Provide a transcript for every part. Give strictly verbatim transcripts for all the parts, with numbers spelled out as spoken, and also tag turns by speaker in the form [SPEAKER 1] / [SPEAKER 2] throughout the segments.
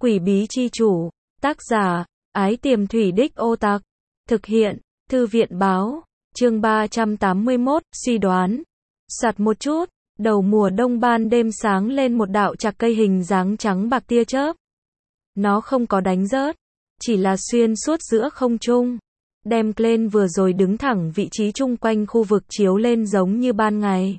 [SPEAKER 1] Quỷ bí chi chủ. Tác giả, Ái Tiềm Thủy Đích Ô Tặc. Thực hiện, Thư viện báo. Chương ba trăm tám mươi mốt, suy đoán. Soạt một chút, đầu mùa đông ban đêm sáng lên một đạo chạc cây hình dáng trắng bạc tia chớp. Nó không có đánh rớt, chỉ là xuyên suốt giữa không trung, đem lên vừa rồi đứng thẳng vị trí chung quanh khu vực chiếu lên giống như ban ngày.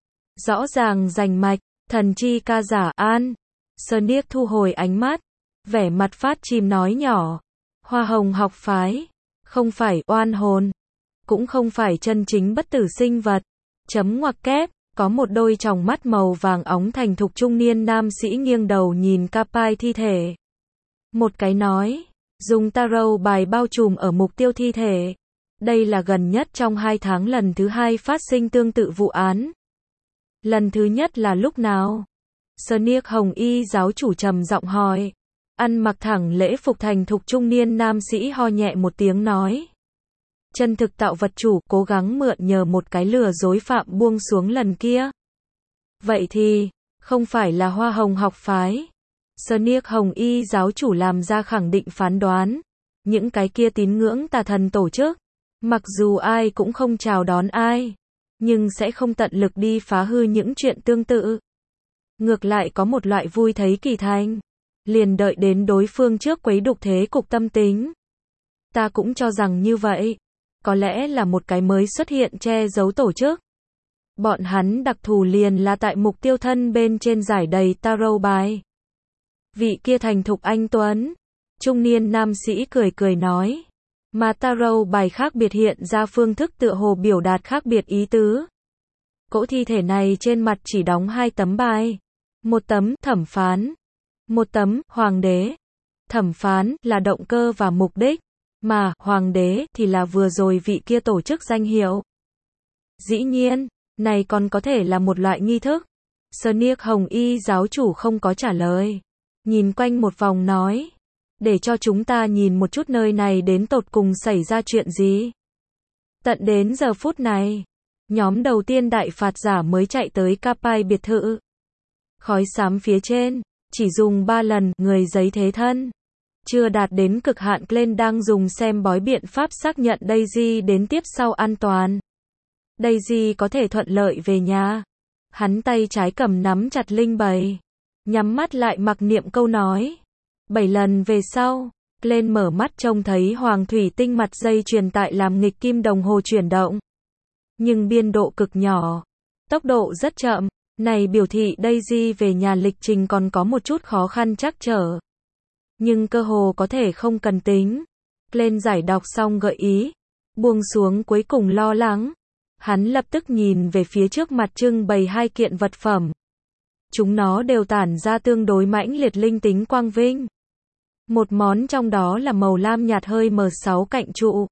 [SPEAKER 1] Rõ ràng rành mạch, thần chi ca giả an. Sonic thu hồi ánh mắt, vẻ mặt phát chìm nói nhỏ. Hoa hồng học phái, không phải oan hồn, cũng không phải chân chính bất tử sinh vật. Chấm ngoặc kép, có một đôi tròng mắt màu vàng óng thành thục trung niên nam sĩ nghiêng đầu nhìn Capai thi thể. Một cái nói, dùng tarot bài bao trùm ở mục tiêu thi thể. Đây là gần nhất trong hai tháng lần thứ hai phát sinh tương tự vụ án. Lần thứ nhất là lúc nào? Sonic Hồng Y giáo chủ trầm giọng hỏi. Ăn mặc thẳng lễ phục thành thục trung niên nam sĩ ho nhẹ một tiếng nói. Chân thực tạo vật chủ cố gắng mượn nhờ một cái lừa dối phạm buông xuống lần kia. Vậy thì, không phải là hoa hồng học phái. Sonic Hồng Y giáo chủ làm ra khẳng định phán đoán. Những cái kia tín ngưỡng tà thần tổ chức, mặc dù ai cũng không chào đón ai, nhưng sẽ không tận lực đi phá hư những chuyện tương tự. Ngược lại có một loại vui thấy kỳ thành, liền đợi đến đối phương trước quấy đục thế cục tâm tính. Ta cũng cho rằng như vậy. Có lẽ là một cái mới xuất hiện che giấu tổ chức. Bọn hắn đặc thù liền là tại mục tiêu thân bên trên giải đầy tarot bài. Vị kia thành thục anh tuấn, trung niên nam sĩ cười cười nói. Mà tarot bài khác biệt hiện ra phương thức tựa hồ biểu đạt khác biệt ý tứ. Cỗ thi thể này trên mặt chỉ đóng hai tấm bài. Một tấm thẩm phán, một tấm hoàng đế. Thẩm phán là động cơ và mục đích, mà hoàng đế thì là vừa rồi vị kia tổ chức danh hiệu. Dĩ nhiên, này còn có thể là một loại nghi thức. Sonic Hồng Y giáo chủ không có trả lời, nhìn quanh một vòng nói, để cho chúng ta nhìn một chút nơi này đến tột cùng xảy ra chuyện gì. Tận đến giờ phút này, nhóm đầu tiên đại phạt giả mới chạy tới Capai biệt thự. Khói xám phía trên, chỉ dùng ba lần, người giấy thế thân. Chưa đạt đến cực hạn, Glenn đang dùng xem bói biện pháp xác nhận Daisy đến tiếp sau an toàn. Daisy có thể thuận lợi về nhà. Hắn tay trái cầm nắm chặt linh bầy, nhắm mắt lại mặc niệm câu nói. Bảy lần về sau, Glenn mở mắt trông thấy hoàng thủy tinh mặt dây chuyền tại làm nghịch kim đồng hồ chuyển động. Nhưng biên độ cực nhỏ, tốc độ rất chậm. Này biểu thị Daisy về nhà lịch trình còn có một chút khó khăn trắc trở. Nhưng cơ hồ có thể không cần tính. Glenn giải đọc xong gợi ý, buông xuống cuối cùng lo lắng. Hắn lập tức nhìn về phía trước mặt trưng bày hai kiện vật phẩm. Chúng nó đều tản ra tương đối mãnh liệt linh tính quang vinh. Một món trong đó là màu lam nhạt hơi mờ sáu cạnh trụ.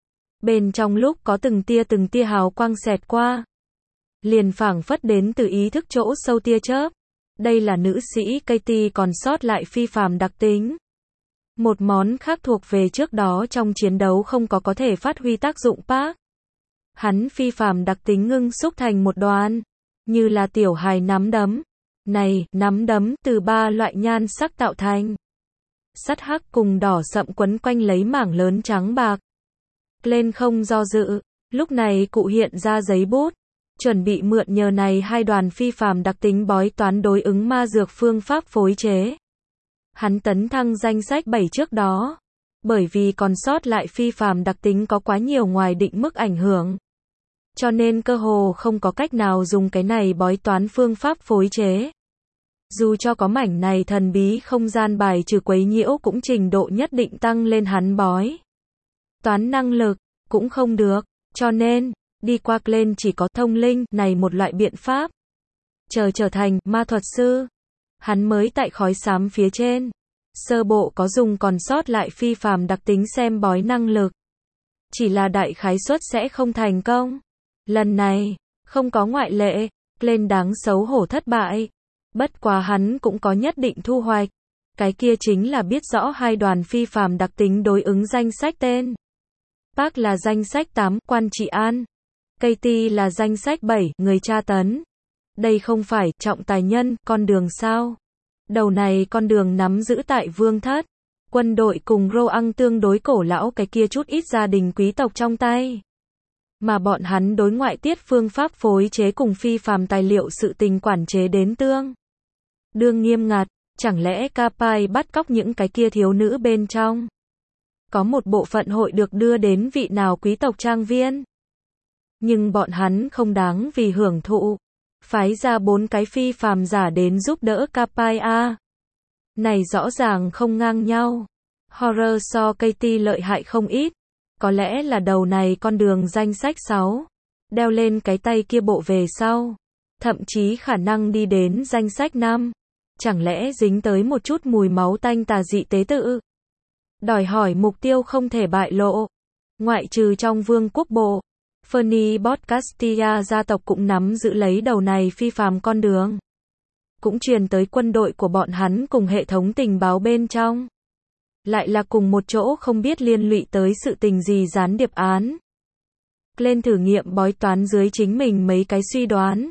[SPEAKER 1] Bên trong lúc có từng tia từng tia hào quang xẹt qua, liền phảng phất đến từ ý thức chỗ sâu tia chớp. Đây là nữ sĩ Katie còn sót lại phi phàm đặc tính. Một món khác thuộc về trước đó trong chiến đấu không có có thể phát huy tác dụng Park. Hắn phi phàm đặc tính ngưng xúc thành một đoàn, như là tiểu hài nắm đấm. Này, nắm đấm từ ba loại nhan sắc tạo thành. Sắt hắc cùng đỏ sậm quấn quanh lấy mảng lớn trắng bạc. Glenn không do dự, lúc này cụ hiện ra giấy bút, chuẩn bị mượn nhờ này hai đoàn phi phàm đặc tính bói toán đối ứng ma dược phương pháp phối chế. Hắn tấn thăng danh sách bảy trước đó, bởi vì còn sót lại phi phàm đặc tính có quá nhiều ngoài định mức ảnh hưởng, cho nên cơ hồ không có cách nào dùng cái này bói toán phương pháp phối chế. Dù cho có mảnh này thần bí không gian bài trừ quấy nhiễu cũng trình độ nhất định tăng lên hắn bói toán năng lực, cũng không được, cho nên đi qua Glenn chỉ có thông linh này một loại biện pháp. Chờ trở thành ma thuật sư, hắn mới tại khói xám phía trên, sơ bộ có dùng còn sót lại phi phàm đặc tính xem bói năng lực. Chỉ là đại khái suất sẽ không thành công. Lần này, không có ngoại lệ, Glenn đáng xấu hổ thất bại. Bất quá hắn cũng có nhất định thu hoạch. Cái kia chính là biết rõ hai đoàn phi phàm đặc tính đối ứng danh sách tên. Park là danh sách tám, quan trị an. Katie là danh sách bảy, người tra tấn. Đây không phải trọng tài nhân, con đường sao? Đầu này con đường nắm giữ tại vương thất, quân đội cùng Roang tương đối cổ lão cái kia chút ít gia đình quý tộc trong tay. Mà bọn hắn đối ngoại tiết phương pháp phối chế cùng phi phàm tài liệu sự tình quản chế đến tương đương nghiêm ngặt, chẳng lẽ Capai bắt cóc những cái kia thiếu nữ bên trong? Có một bộ phận hội được đưa đến vị nào quý tộc trang viên. Nhưng bọn hắn không đáng vì hưởng thụ, phái ra bốn cái phi phàm giả đến giúp đỡ Capai a. Này rõ ràng không ngang nhau. Horror so Katie lợi hại không ít. Có lẽ là đầu này con đường danh sách sáu. Đeo lên cái tay kia bộ về sau. Thậm chí khả năng đi đến danh sách năm. Chẳng lẽ dính tới một chút mùi máu tanh tà dị tế tự. Đòi hỏi mục tiêu không thể bại lộ. Ngoại trừ trong vương quốc bộ. Fernie Bot Castilla gia tộc cũng nắm giữ lấy đầu này phi phàm con đường. Cũng truyền tới quân đội của bọn hắn cùng hệ thống tình báo bên trong. Lại là cùng một chỗ không biết liên lụy tới sự tình gì gián điệp án. Lên thử nghiệm bói toán dưới chính mình mấy cái suy đoán.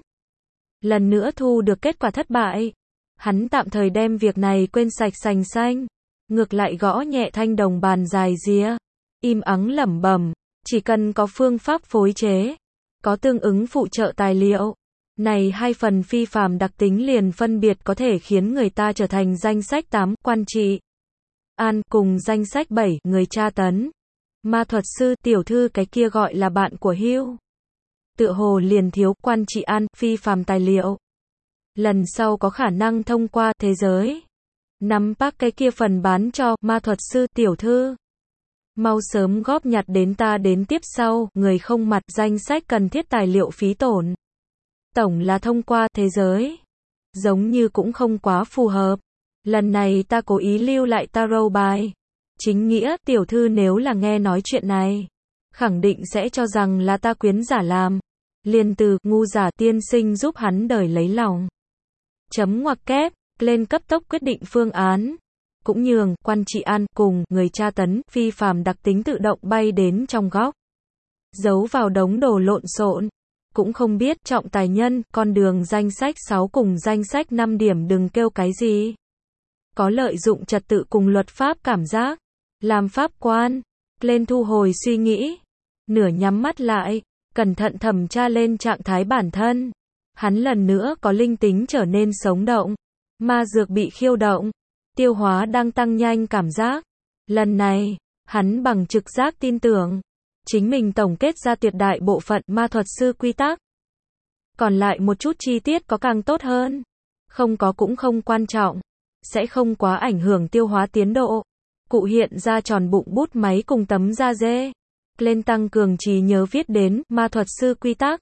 [SPEAKER 1] Lần nữa thu được kết quả thất bại. Hắn tạm thời đem việc này quên sạch sành xanh. Ngược lại gõ nhẹ thanh đồng bàn dài rìa. Im ắng lẩm bẩm. Chỉ cần có phương pháp phối chế. Có tương ứng phụ trợ tài liệu. Này hai phần phi phàm đặc tính liền phân biệt có thể khiến người ta trở thành danh sách tám quan trị an cùng danh sách bảy người tra tấn. Ma thuật sư tiểu thư cái kia gọi là bạn của Hugh. Tựa hồ liền thiếu quan trị an phi phàm tài liệu. Lần sau có khả năng thông qua thế giới. Nắm bắt cái kia phần bán cho ma thuật sư tiểu thư. Mau sớm góp nhặt đến ta đến tiếp sau, người không mặt danh sách cần thiết tài liệu phí tổn. Tổng là thông qua thế giới. Giống như cũng không quá phù hợp. Lần này ta cố ý lưu lại tarot bài. Chính nghĩa, tiểu thư nếu là nghe nói chuyện này. Khẳng định sẽ cho rằng là ta quyến giả làm. Liền từ, ngu giả tiên sinh giúp hắn đời lấy lòng. Chấm ngoặc kép, lên cấp tốc quyết định phương án. Cũng nhường, quan trị an, cùng, người tra tấn, phi phàm đặc tính tự động bay đến trong góc. Giấu vào đống đồ lộn xộn. Cũng không biết, trọng tài nhân, con đường danh sách sáu cùng danh sách năm điểm đừng kêu cái gì. Có lợi dụng trật tự cùng luật pháp cảm giác. Làm pháp quan. Lên thu hồi suy nghĩ. Nửa nhắm mắt lại. Cẩn thận thẩm tra lên trạng thái bản thân. Hắn lần nữa có linh tính trở nên sống động. Ma dược bị khiêu động. Tiêu hóa đang tăng nhanh cảm giác. Lần này, hắn bằng trực giác tin tưởng. Chính mình tổng kết ra tuyệt đại bộ phận ma thuật sư quy tắc. Còn lại một chút chi tiết có càng tốt hơn. Không có cũng không quan trọng. Sẽ không quá ảnh hưởng tiêu hóa tiến độ. Cụ hiện ra tròn bụng bút máy cùng tấm da dê. Lên tăng cường trí nhớ viết đến ma thuật sư quy tắc.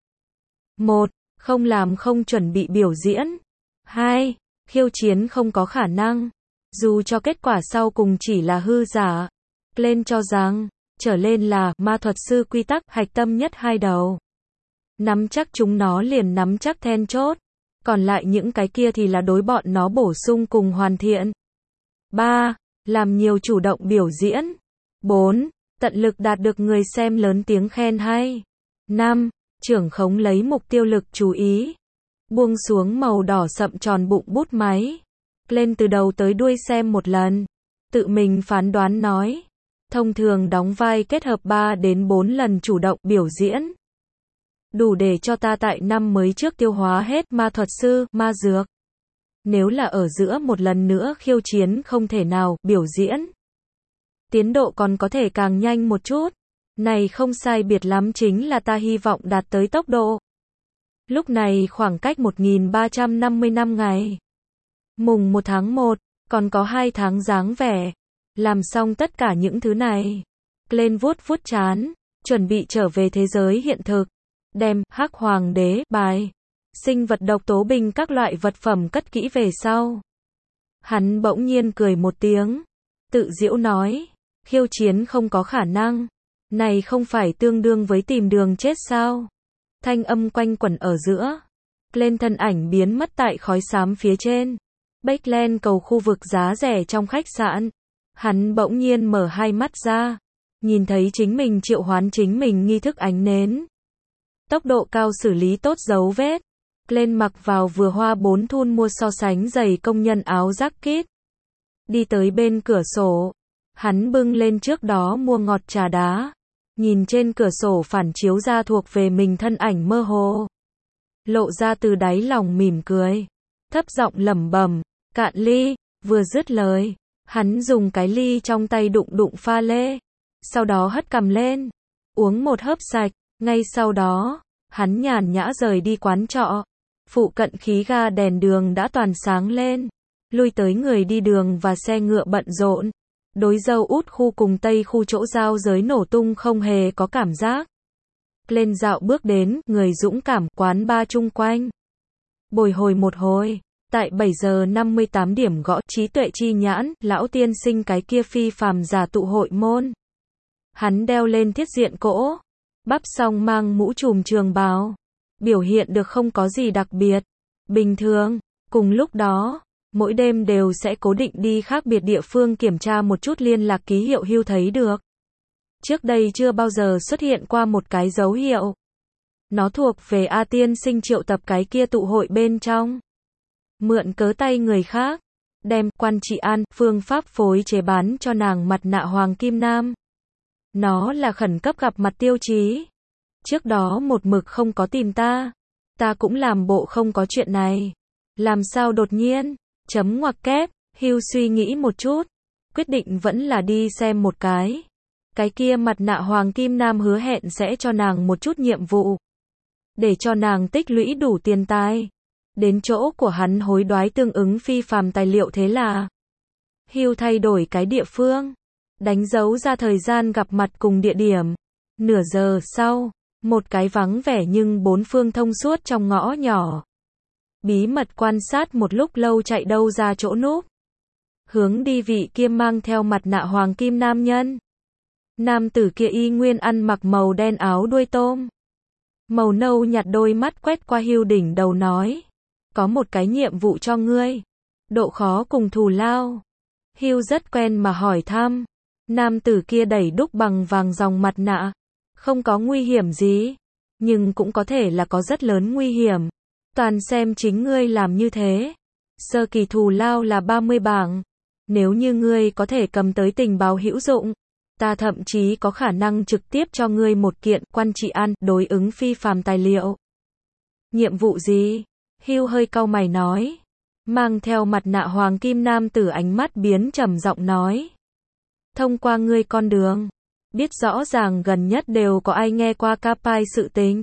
[SPEAKER 1] một. Không làm không chuẩn bị biểu diễn. hai. Khiêu chiến không có khả năng. Dù cho kết quả sau cùng chỉ là hư giả. Lên cho rằng, trở lên là ma thuật sư quy tắc hạch tâm nhất hai đầu. Nắm chắc chúng nó liền nắm chắc then chốt. Còn lại những cái kia thì là đối bọn nó bổ sung cùng hoàn thiện. ba. Làm nhiều chủ động biểu diễn. bốn. Tận lực đạt được người xem lớn tiếng khen hay. năm. Trưởng khống lấy mục tiêu lực chú ý. Buông xuống màu đỏ sậm tròn bụng bút máy. Lên từ đầu tới đuôi xem một lần. Tự mình phán đoán nói. Thông thường đóng vai kết hợp ba đến bốn lần chủ động biểu diễn. Đủ để cho ta tại năm mới trước tiêu hóa hết ma thuật sư, ma dược. Nếu là ở giữa một lần nữa khiêu chiến không thể nào biểu diễn. Tiến độ còn có thể càng nhanh một chút. Này không sai biệt lắm chính là ta hy vọng đạt tới tốc độ. Lúc này khoảng cách một nghìn ba trăm năm mươi năm ngày. Mùng một tháng một, còn có hai tháng dáng vẻ. Làm xong tất cả những thứ này. Lên vuốt vuốt chán, chuẩn bị trở về thế giới hiện thực. Đem hắc hoàng đế, bài, sinh vật độc tố binh các loại vật phẩm cất kỹ về sau. Hắn bỗng nhiên cười một tiếng. Tự giễu nói. Khiêu chiến không có khả năng. Này không phải tương đương với tìm đường chết sao? Thanh âm quanh quẩn ở giữa. Lên thân ảnh biến mất tại khói xám phía trên. Backland cầu khu vực giá rẻ trong khách sạn. Hắn bỗng nhiên mở hai mắt ra. Nhìn thấy chính mình triệu hoán chính mình nghi thức ánh nến. Tốc độ cao xử lý tốt dấu vết. Lên mặc vào vừa hoa bốn thun mua so sánh giày công nhân áo jacket. Đi tới bên cửa sổ. Hắn bưng lên trước đó mua ngọt trà đá. Nhìn trên cửa sổ phản chiếu ra thuộc về mình thân ảnh mơ hồ. Lộ ra từ đáy lòng mỉm cười. Thấp giọng lẩm bẩm, cạn ly, vừa dứt lời. Hắn dùng cái ly trong tay đụng đụng pha lê. Sau đó hất cằm lên. Uống một hớp sạch. Ngay sau đó, hắn nhàn nhã rời đi quán trọ. Phụ cận khí ga đèn đường đã toàn sáng lên. Lui tới người đi đường và xe ngựa bận rộn. Đối dâu út khu cùng tây khu chỗ giao giới nổ tung không hề có cảm giác. Lên dạo bước đến, người dũng cảm, quán ba chung quanh. Bồi hồi một hồi. Tại bảy giờ năm mươi tám điểm gõ, trí tuệ chi nhãn, lão tiên sinh cái kia phi phàm giả tụ hội môn. Hắn đeo lên thiết diện cỗ. Bắp xong mang mũ trùm trường bào. Biểu hiện được không có gì đặc biệt. Bình thường. Cùng lúc đó, mỗi đêm đều sẽ cố định đi khác biệt địa phương kiểm tra một chút liên lạc ký hiệu hưu thấy được. Trước đây chưa bao giờ xuất hiện qua một cái dấu hiệu. Nó thuộc về A tiên sinh triệu tập cái kia tụ hội bên trong. Mượn cớ tay người khác. Đem quan trị an phương pháp phối chế bán cho nàng mặt nạ Hoàng Kim Nam. Nó là khẩn cấp gặp mặt tiêu chí. Trước đó một mực không có tìm ta. Ta cũng làm bộ không có chuyện này. Làm sao đột nhiên? Chấm ngoặc kép. Hugh suy nghĩ một chút. Quyết định vẫn là đi xem một cái. Cái kia mặt nạ Hoàng Kim Nam hứa hẹn sẽ cho nàng một chút nhiệm vụ. Để cho nàng tích lũy đủ tiền tài. Đến chỗ của hắn hối đoái tương ứng phi phàm tài liệu thế là. Hugh thay đổi cái địa phương. Đánh dấu ra thời gian gặp mặt cùng địa điểm. Nửa giờ sau. Một cái vắng vẻ nhưng bốn phương thông suốt trong ngõ nhỏ. Bí mật quan sát một lúc lâu chạy đâu ra chỗ núp. Hướng đi vị kia mang theo mặt nạ Hoàng Kim nam nhân. Nam tử kia y nguyên ăn mặc màu đen áo đuôi tôm. Màu nâu nhạt đôi mắt quét qua Hugh đỉnh đầu nói. Có một cái nhiệm vụ cho ngươi. Độ khó cùng thù lao. Hugh rất quen mà hỏi thăm. Nam tử kia đẩy đúc bằng vàng dòng mặt nạ. Không có nguy hiểm gì. Nhưng cũng có thể là có rất lớn nguy hiểm. Toàn xem chính ngươi làm như thế. Sơ kỳ thù lao là ba mươi bảng. Nếu như ngươi có thể cầm tới tình báo hữu dụng. Ta thậm chí có khả năng trực tiếp cho ngươi một kiện quan trị an đối ứng phi phàm tài liệu. Nhiệm vụ gì? Hugh hơi cau mày nói. Mang theo mặt nạ Hoàng Kim nam tử ánh mắt biến trầm giọng nói. Thông qua ngươi con đường. Biết rõ ràng gần nhất đều có ai nghe qua Capai sự tình.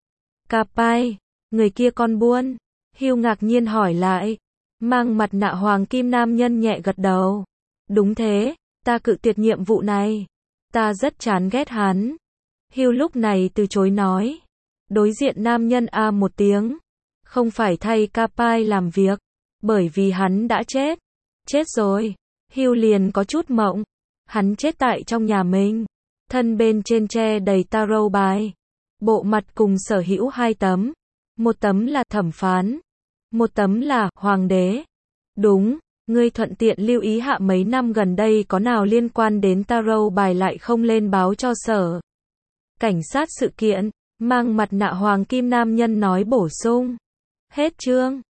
[SPEAKER 1] Capai, người kia con buôn. Hugh ngạc nhiên hỏi lại. Mang mặt nạ Hoàng Kim nam nhân nhẹ gật đầu. Đúng thế, ta cự tuyệt nhiệm vụ này. Ta rất chán ghét hắn. Hugh lúc này từ chối nói. Đối diện nam nhân a một tiếng. Không phải thay Capai làm việc. Bởi vì hắn đã chết. Chết rồi. Hugh liền có chút mộng. Hắn chết tại trong nhà mình. Thân bên trên che đầy tarot bài. Bộ mặt cùng sở hữu hai tấm. Một tấm là thẩm phán. Một tấm là hoàng đế. Đúng, ngươi thuận tiện lưu ý hạ mấy năm gần đây có nào liên quan đến tarot bài lại không lên báo cho sở. Cảnh sát sự kiện. Mang mặt nạ Hoàng Kim nam nhân nói bổ sung. Hết chương.